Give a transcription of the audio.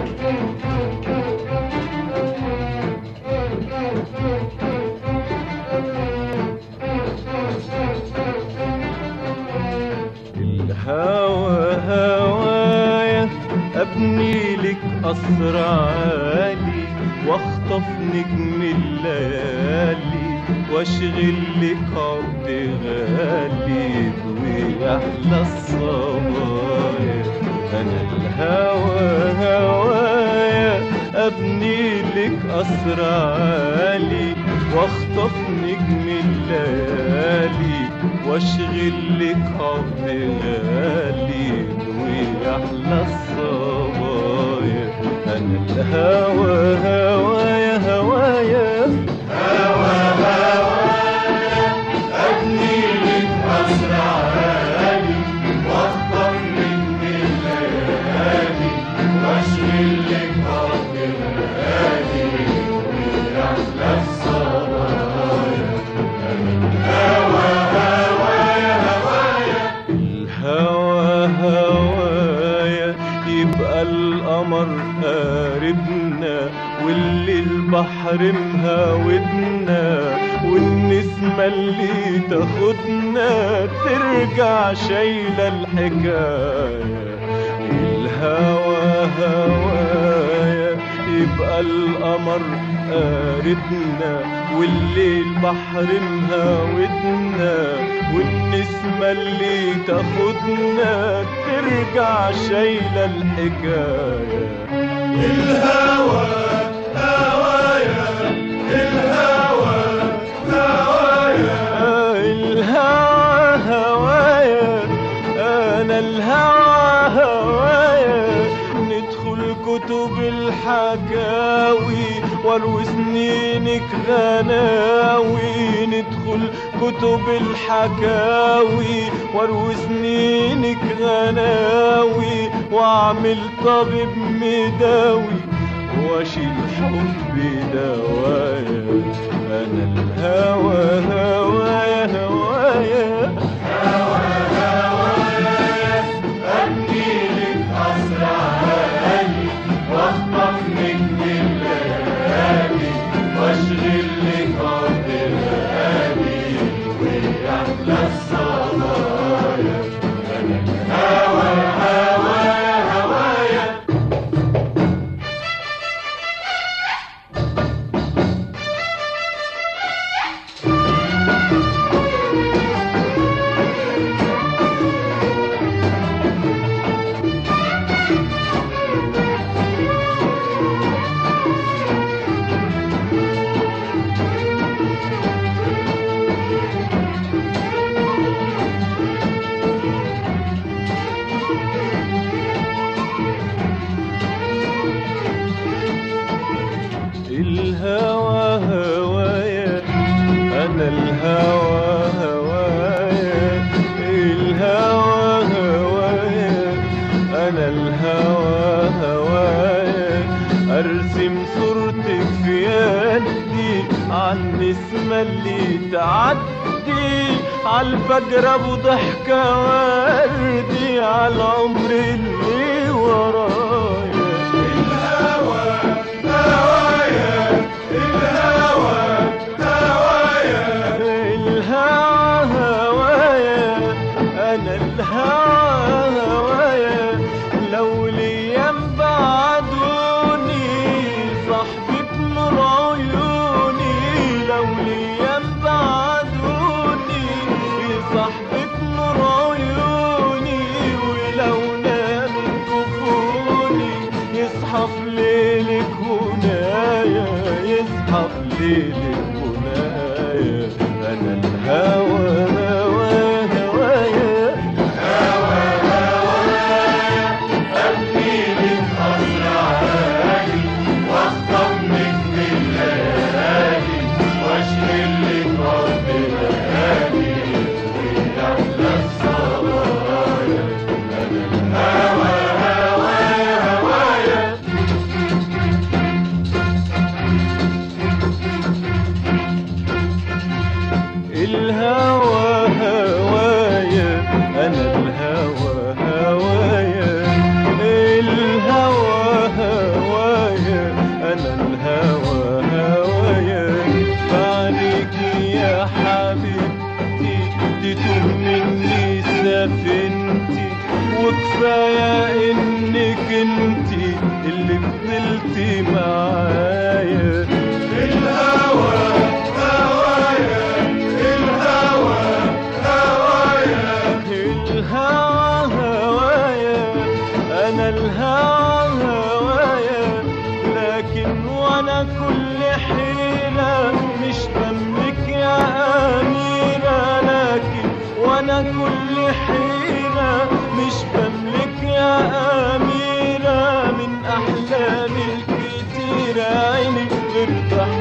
الهوى هوايا ابني لك قصر عالي واخطف نجم الليالي واشغل لك عقد غالي ويحلى الصبايا. انا الهوى هوايا ابني لك قصر عالي واخطف نجم الليالي واشغل لك عقد غالي ويحلى الصبايا. انا الهوى هوايا هوايا هوى هوايا ابني لك قصر عالي واخطف نجم الليالي واشغل لك عقد غالي ويحلى الصبايا. الهوى هوايا هوايا الهوى هوايا يبقى القمر قاربنا واللي البحر مهاودنا والنسمة اللي تاخدنا ترجع شايلة الحكاية. الهوى هوايا يبقى القمر قاربنا واللي البحر مهاودنا والنسمة اللي تاخدنا ترجع شايلة الحكاية. الهوى هوايا الهوى هوايا الهوى هوايا أنا الهوى هوايا ندخل كتب الحكاوي واروي سنينك غناوي ندخل كتب الحكاوي واروي سنينك غناوي واعمل طبيب مداوي واشيل حبي دوايا. انا الهوى هوايا هوايا هوايا ابني لك قصر عالي واخطف نجم الليالي واشغل لك عقد غالي ويحلى الصبايا. انا الهوى هوايا هوايا الهوى هوايا أنا الهوى هوايا الهوى هوايا أنا الهوى هوايا أرسم صورتك في يدي عالنسمة اللي تعدي عالفجر أبو ضحكة وردي عالعمر اللي ورايا. الهوى هوايا لو ليام بعدوني صاحبة نور عيوني لو ليام بعدوني صاحبة نور عيوني ولو نام كفوني يصحى في ليلك هنايا يصحى في ليلك هنايا. أنا الهوى الهوى نزلتي معايا. الهوى هوايا، الهوى هوايا، الهوى هوايا، أنا الهوى هوايا، لكن وأنا كل حيلة مش بملك يا أميرة، لكن وأنا كل حيلة مش بملك يا أميرة، من أحلامي الكتيرة عيني غير